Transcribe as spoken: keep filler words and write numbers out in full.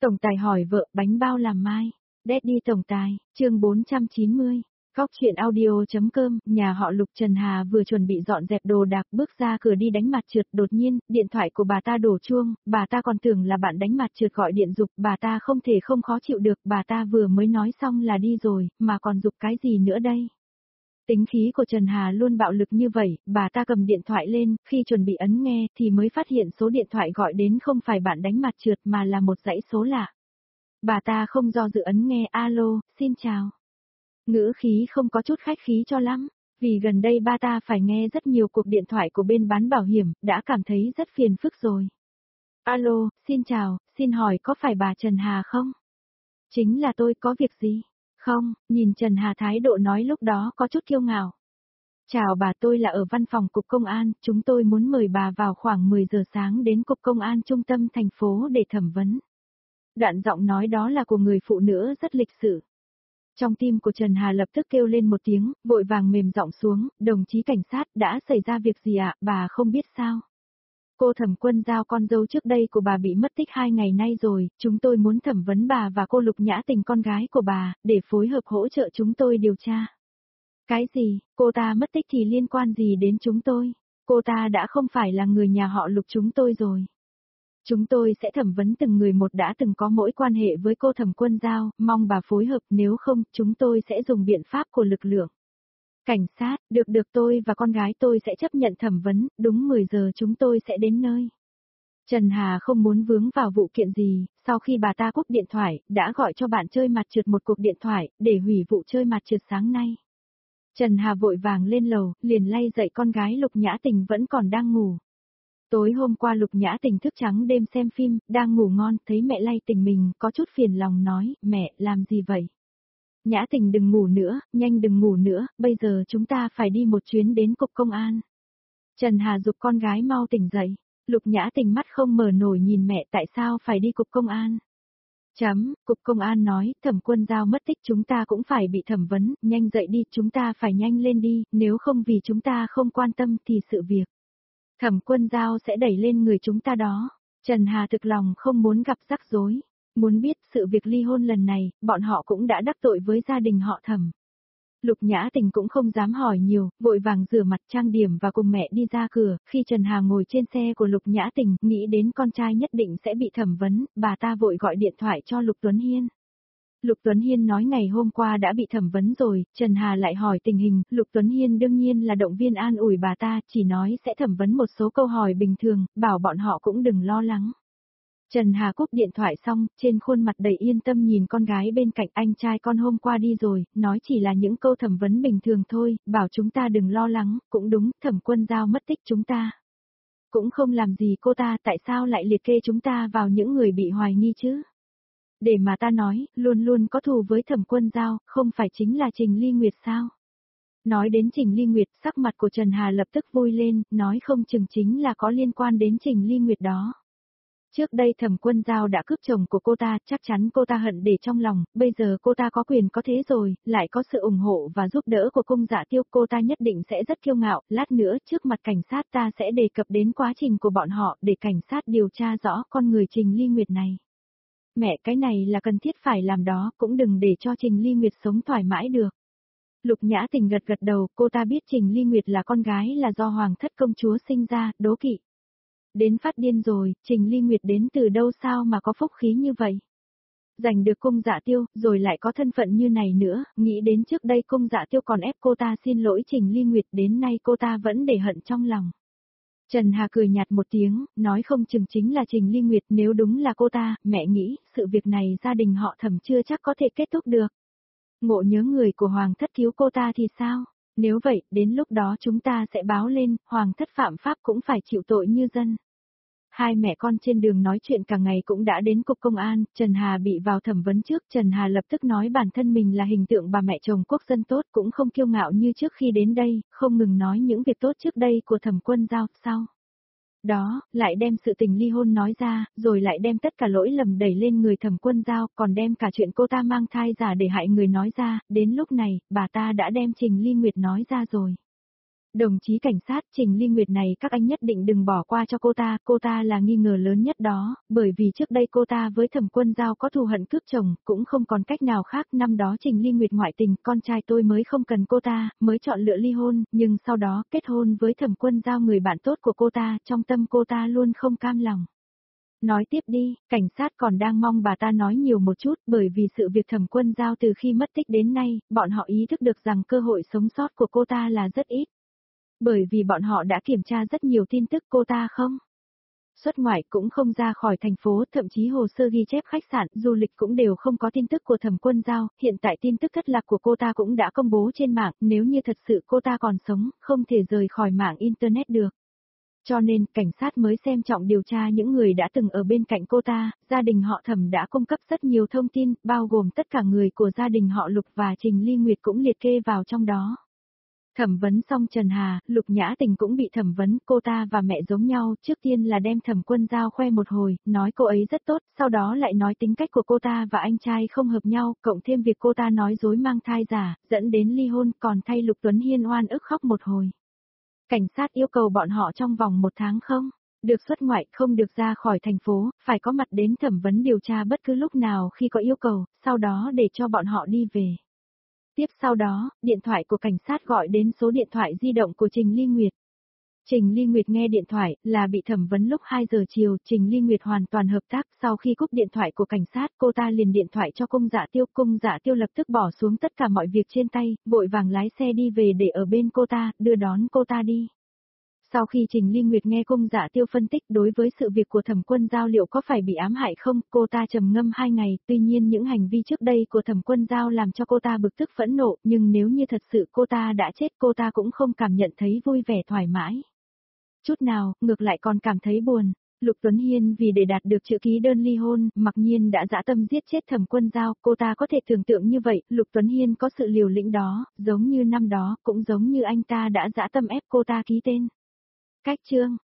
Tổng tài hỏi vợ bánh bao làm mai. Daddy tổng tài, chương bốn trăm chín mươi. Góc chuyện audio.com, nhà họ Lục Trần Hà vừa chuẩn bị dọn dẹp đồ đạc bước ra cửa đi đánh mặt trượt, đột nhiên, điện thoại của bà ta đổ chuông, bà ta còn tưởng là bạn đánh mặt trượt gọi điện giục, bà ta không thể không khó chịu được, bà ta vừa mới nói xong là đi rồi, mà còn giục cái gì nữa đây? Tính khí của Trần Hà luôn bạo lực như vậy, bà ta cầm điện thoại lên, khi chuẩn bị ấn nghe thì mới phát hiện số điện thoại gọi đến không phải bạn đánh mặt trượt mà là một dãy số lạ. Bà ta không do dự ấn nghe, alo, xin chào. Ngữ khí không có chút khách khí cho lắm, vì gần đây ba ta phải nghe rất nhiều cuộc điện thoại của bên bán bảo hiểm, đã cảm thấy rất phiền phức rồi. Alo, xin chào, xin hỏi có phải bà Trần Hà không? Chính là tôi, có việc gì? Không, nhìn Trần Hà thái độ nói lúc đó có chút kiêu ngạo. Chào bà, tôi là ở văn phòng cục công an, chúng tôi muốn mời bà vào khoảng mười giờ sáng đến cục công an trung tâm thành phố để thẩm vấn. Đoạn giọng nói đó là của người phụ nữ rất lịch sự. Trong tim của Trần Hà lập tức kêu lên một tiếng, vội vàng mềm giọng xuống, đồng chí cảnh sát, đã xảy ra việc gì ạ, bà không biết sao? Cô Thẩm Quân Giao, con dâu trước đây của bà bị mất tích hai ngày nay rồi, chúng tôi muốn thẩm vấn bà và cô Lục Nhã Tình con gái của bà, để phối hợp hỗ trợ chúng tôi điều tra. Cái gì, cô ta mất tích thì liên quan gì đến chúng tôi? Cô ta đã không phải là người nhà họ Lục chúng tôi rồi. Chúng tôi sẽ thẩm vấn từng người một đã từng có mỗi quan hệ với cô Thẩm Quân Giao, mong bà phối hợp, nếu không, chúng tôi sẽ dùng biện pháp của lực lượng. Cảnh sát, được được tôi và con gái tôi sẽ chấp nhận thẩm vấn, đúng mười giờ chúng tôi sẽ đến nơi. Trần Hà không muốn vướng vào vụ kiện gì, sau khi bà ta cúp điện thoại, đã gọi cho bạn chơi mặt trượt một cuộc điện thoại, để hủy vụ chơi mặt trượt sáng nay. Trần Hà vội vàng lên lầu, liền lay dậy con gái Lục Nhã Tình vẫn còn đang ngủ. Tối hôm qua Lục Nhã Tình thức trắng đêm xem phim, đang ngủ ngon, thấy mẹ lay tỉnh mình, có chút phiền lòng nói, mẹ, làm gì vậy? Nhã Tình đừng ngủ nữa, nhanh đừng ngủ nữa, bây giờ chúng ta phải đi một chuyến đến cục công an. Trần Hà giục con gái mau tỉnh dậy, Lục Nhã Tình mắt không mở nổi nhìn mẹ, tại sao phải đi cục công an? Chấm, cục công an nói, Thẩm Quân Giao mất tích chúng ta cũng phải bị thẩm vấn, nhanh dậy đi, chúng ta phải nhanh lên đi, nếu không vì chúng ta không quan tâm thì sự việc Thẩm Quân Giao sẽ đẩy lên người chúng ta đó. Trần Hà thực lòng không muốn gặp rắc rối. Muốn biết sự việc ly hôn lần này, bọn họ cũng đã đắc tội với gia đình họ Thẩm. Lục Nhã Tình cũng không dám hỏi nhiều, vội vàng rửa mặt trang điểm và cùng mẹ đi ra cửa. Khi Trần Hà ngồi trên xe của Lục Nhã Tình, nghĩ đến con trai nhất định sẽ bị thẩm vấn, bà ta vội gọi điện thoại cho Lục Tuấn Hiên. Lục Tuấn Hiên nói ngày hôm qua đã bị thẩm vấn rồi, Trần Hà lại hỏi tình hình, Lục Tuấn Hiên đương nhiên là động viên an ủi bà ta, chỉ nói sẽ thẩm vấn một số câu hỏi bình thường, bảo bọn họ cũng đừng lo lắng. Trần Hà cúp điện thoại xong, trên khuôn mặt đầy yên tâm nhìn con gái bên cạnh, anh trai con hôm qua đi rồi, nói chỉ là những câu thẩm vấn bình thường thôi, bảo chúng ta đừng lo lắng, cũng đúng, Thẩm Quân Giao mất tích chúng ta. Cũng không làm gì cô ta, tại sao lại liệt kê chúng ta vào những người bị hoài nghi chứ? Để mà ta nói, luôn luôn có thù với Thẩm Quân Giao, không phải chính là Trình Ly Nguyệt sao? Nói đến Trình Ly Nguyệt, sắc mặt của Trần Hà lập tức vui lên, nói không chừng chính là có liên quan đến Trình Ly Nguyệt đó. Trước đây Thẩm Quân Giao đã cướp chồng của cô ta, chắc chắn cô ta hận để trong lòng, bây giờ cô ta có quyền có thế rồi, lại có sự ủng hộ và giúp đỡ của Cung Dạ Tiêu, cô ta nhất định sẽ rất kiêu ngạo, lát nữa trước mặt cảnh sát ta sẽ đề cập đến quá trình của bọn họ để cảnh sát điều tra rõ con người Trình Ly Nguyệt này. Mẹ, cái này là cần thiết phải làm đó, cũng đừng để cho Trình Ly Nguyệt sống thoải mái được. Lục Nhã Tình gật gật đầu, cô ta biết Trình Ly Nguyệt là con gái là do Hoàng thất công chúa sinh ra, đố kỵ. Đến phát điên rồi, Trình Ly Nguyệt đến từ đâu sao mà có phúc khí như vậy? Giành được Cung Dạ Tiêu, rồi lại có thân phận như này nữa, nghĩ đến trước đây Cung Dạ Tiêu còn ép cô ta xin lỗi Trình Ly Nguyệt, đến nay cô ta vẫn để hận trong lòng. Trần Hà cười nhạt một tiếng, nói không chừng chính là Trình Ly Nguyệt, nếu đúng là cô ta, mẹ nghĩ, sự việc này gia đình họ Thẩm chưa chắc có thể kết thúc được. Ngộ nhớ người của Hoàng thất cứu cô ta thì sao? Nếu vậy, đến lúc đó chúng ta sẽ báo lên, Hoàng thất phạm pháp cũng phải chịu tội như dân. Hai mẹ con trên đường nói chuyện cả ngày cũng đã đến cục công an, Trần Hà bị vào thẩm vấn trước, Trần Hà lập tức nói bản thân mình là hình tượng bà mẹ chồng quốc dân tốt, cũng không kiêu ngạo như trước khi đến đây, không ngừng nói những việc tốt trước đây của Thẩm Quân Giao, sau đó, lại đem sự tình ly hôn nói ra, rồi lại đem tất cả lỗi lầm đẩy lên người Thẩm Quân Giao, còn đem cả chuyện cô ta mang thai giả để hại người nói ra, đến lúc này, bà ta đã đem Trình Ly Nguyệt nói ra rồi. Đồng chí cảnh sát, Trình Ly Nguyệt này các anh nhất định đừng bỏ qua cho cô ta, cô ta là nghi ngờ lớn nhất đó, bởi vì trước đây cô ta với Thẩm Quân Giao có thù hận cướp chồng, cũng không còn cách nào khác, năm đó Trình Ly Nguyệt ngoại tình, con trai tôi mới không cần cô ta, mới chọn lựa ly hôn, nhưng sau đó kết hôn với Thẩm Quân Giao người bạn tốt của cô ta, trong tâm cô ta luôn không cam lòng. Nói tiếp đi, cảnh sát còn đang mong bà ta nói nhiều một chút, bởi vì sự việc Thẩm Quân Giao từ khi mất tích đến nay, bọn họ ý thức được rằng cơ hội sống sót của cô ta là rất ít. Bởi vì bọn họ đã kiểm tra rất nhiều tin tức cô ta không xuất ngoại, cũng không ra khỏi thành phố, thậm chí hồ sơ ghi chép khách sạn, du lịch cũng đều không có tin tức của Thẩm Quân Giao, hiện tại tin tức thất lạc của cô ta cũng đã công bố trên mạng, nếu như thật sự cô ta còn sống, không thể rời khỏi mạng Internet được. Cho nên, cảnh sát mới xem trọng điều tra những người đã từng ở bên cạnh cô ta, gia đình họ Thẩm đã cung cấp rất nhiều thông tin, bao gồm tất cả người của gia đình họ Lục và Trình Ly Nguyệt cũng liệt kê vào trong đó. Thẩm vấn xong Trần Hà, Lục Nhã Tình cũng bị thẩm vấn, cô ta và mẹ giống nhau, trước tiên là đem Thẩm Quân Giao khoe một hồi, nói cô ấy rất tốt, sau đó lại nói tính cách của cô ta và anh trai không hợp nhau, cộng thêm việc cô ta nói dối mang thai giả, dẫn đến ly hôn, còn thay Lục Tuấn Hiên oan ức khóc một hồi. Cảnh sát yêu cầu bọn họ trong vòng một tháng không được xuất ngoại, không được ra khỏi thành phố, phải có mặt đến thẩm vấn điều tra bất cứ lúc nào khi có yêu cầu, sau đó để cho bọn họ đi về. Tiếp sau đó, điện thoại của cảnh sát gọi đến số điện thoại di động của Trình Ly Nguyệt. Trình Ly Nguyệt nghe điện thoại, là bị thẩm vấn lúc hai giờ chiều, Trình Ly Nguyệt hoàn toàn hợp tác, sau khi cúp điện thoại của cảnh sát, cô ta liền điện thoại cho Cung Dạ Tiêu, Cung Dạ Tiêu lập tức bỏ xuống tất cả mọi việc trên tay, vội vàng lái xe đi về để ở bên cô ta, đưa đón cô ta đi. Sau khi Trình Ly Nguyệt nghe Cung Dạ Tiêu phân tích đối với sự việc của Thẩm Quân Giao liệu có phải bị ám hại không, cô ta trầm ngâm hai ngày, tuy nhiên những hành vi trước đây của Thẩm Quân Giao làm cho cô ta bực tức phẫn nộ, nhưng nếu như thật sự cô ta đã chết cô ta cũng không cảm nhận thấy vui vẻ thoải mái. Chút nào, ngược lại còn cảm thấy buồn. Lục Tuấn Hiên vì để đạt được chữ ký đơn ly hôn, mặc nhiên đã dã tâm giết chết Thẩm Quân Giao, cô ta có thể tưởng tượng như vậy, Lục Tuấn Hiên có sự liều lĩnh đó, giống như năm đó, cũng giống như anh ta đã dã tâm ép cô ta ký tên. Cách chương